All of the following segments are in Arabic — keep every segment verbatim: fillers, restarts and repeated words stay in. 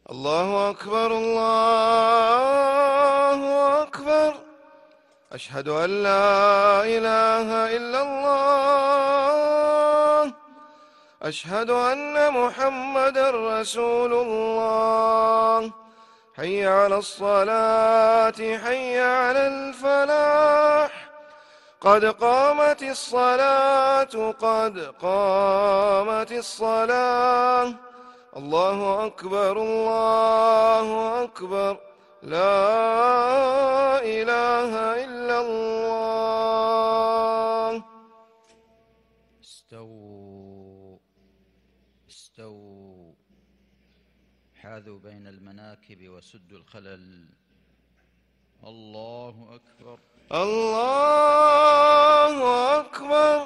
الله أكبر الله أكبر. أشهد أن لا إله إلا الله. أشهد أن محمدًا رسول الله. حي على الصلاة حي على الفلاح. قد قامت الصلاة قد قامت الصلاة. الله أكبر الله أكبر. لا إله إلا الله. استووا استووا حاذوا بين المناكب وسدوا الخلل. الله أكبر الله أكبر.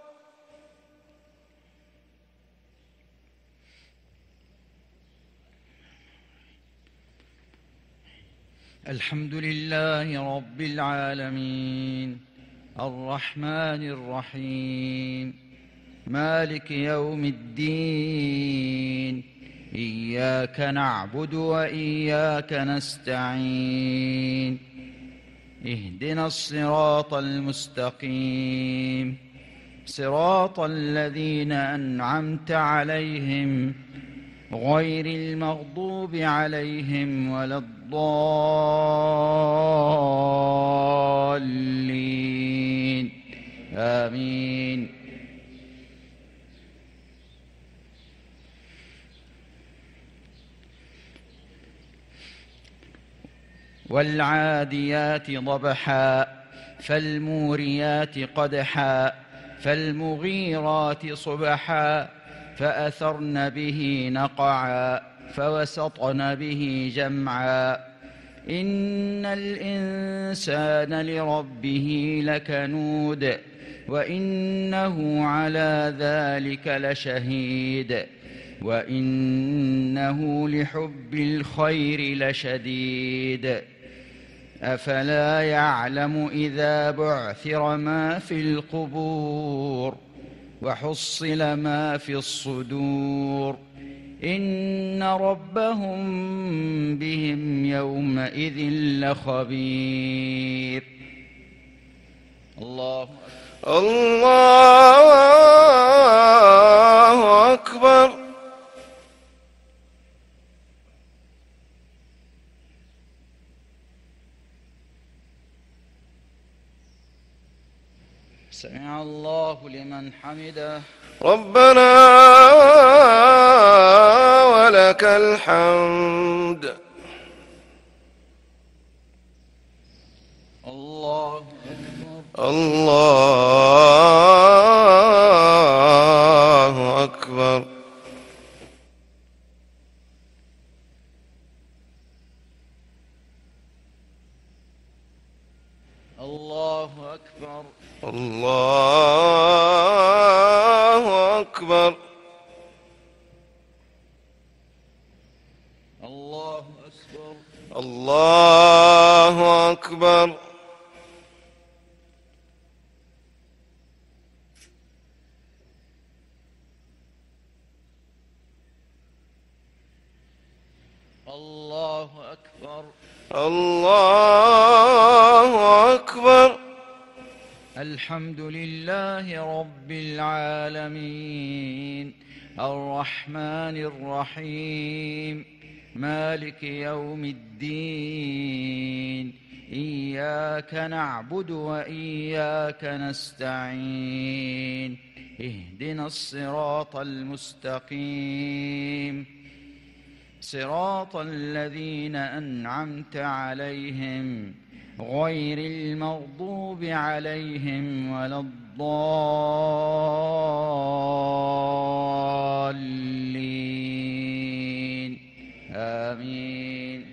الحمد لله رب العالمين الرحمن الرحيم مالك يوم الدين. إياك نعبد وإياك نستعين. اهدنا الصراط المستقيم صراط الذين أنعمت عليهم غير المغضوب عليهم ولا الضالين. آمين. والعاديات ضبحا فالموريات قدحا فالمغيرات صبحا فأثرن به نقعا فوسطن به جمعا. إن الإنسان لربه لكنود وإنه على ذلك لشهيد وإنه لحب الخير لشديد. أفلا يعلم إذا بعثر ما في القبور وحصل ما في الصدور إن ربهم بهم يومئذ لخبير. الله الله أكبر. سمع الله لمن حمده. ربنا ولك الحمد. الله أكبر. الله أكبر. الله أكبر. الله أكبر. الله أكبر. الله أكبر. الله أكبر. الله أكبر. الحمد لله رب العالمين الرحمن الرحيم مالك يوم الدين. إياك نعبد وإياك نستعين. اهدنا الصراط المستقيم صراط الذين أنعمت عليهم غير المغضوب عليهم ولا الضالين. آمين.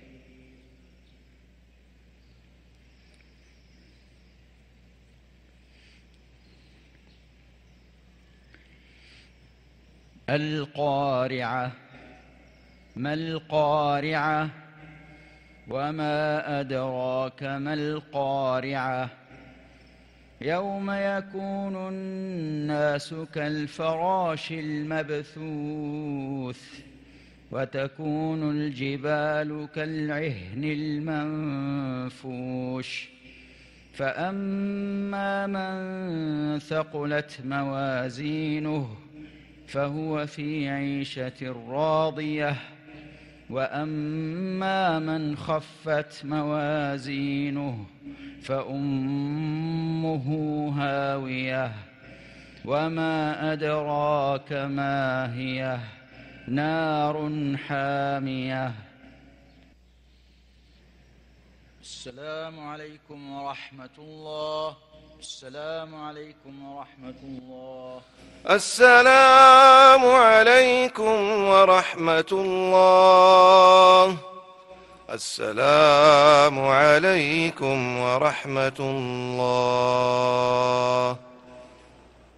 القارعة. ما القارعة وما أدراك ما القارعة. يوم يكون الناس كالفراش المبثوث وتكون الجبال كالعهن المنفوش فأما من ثقلت موازينه فهو في عيشة راضية وأما من خفت موازينه فأمه هاوية وما أدراك ما هي نار حامية. السلام عليكم ورحمة الله. السلام عليكم ورحمة الله. السلام عليكم ورحمة الله. السلام عليكم ورحمة الله.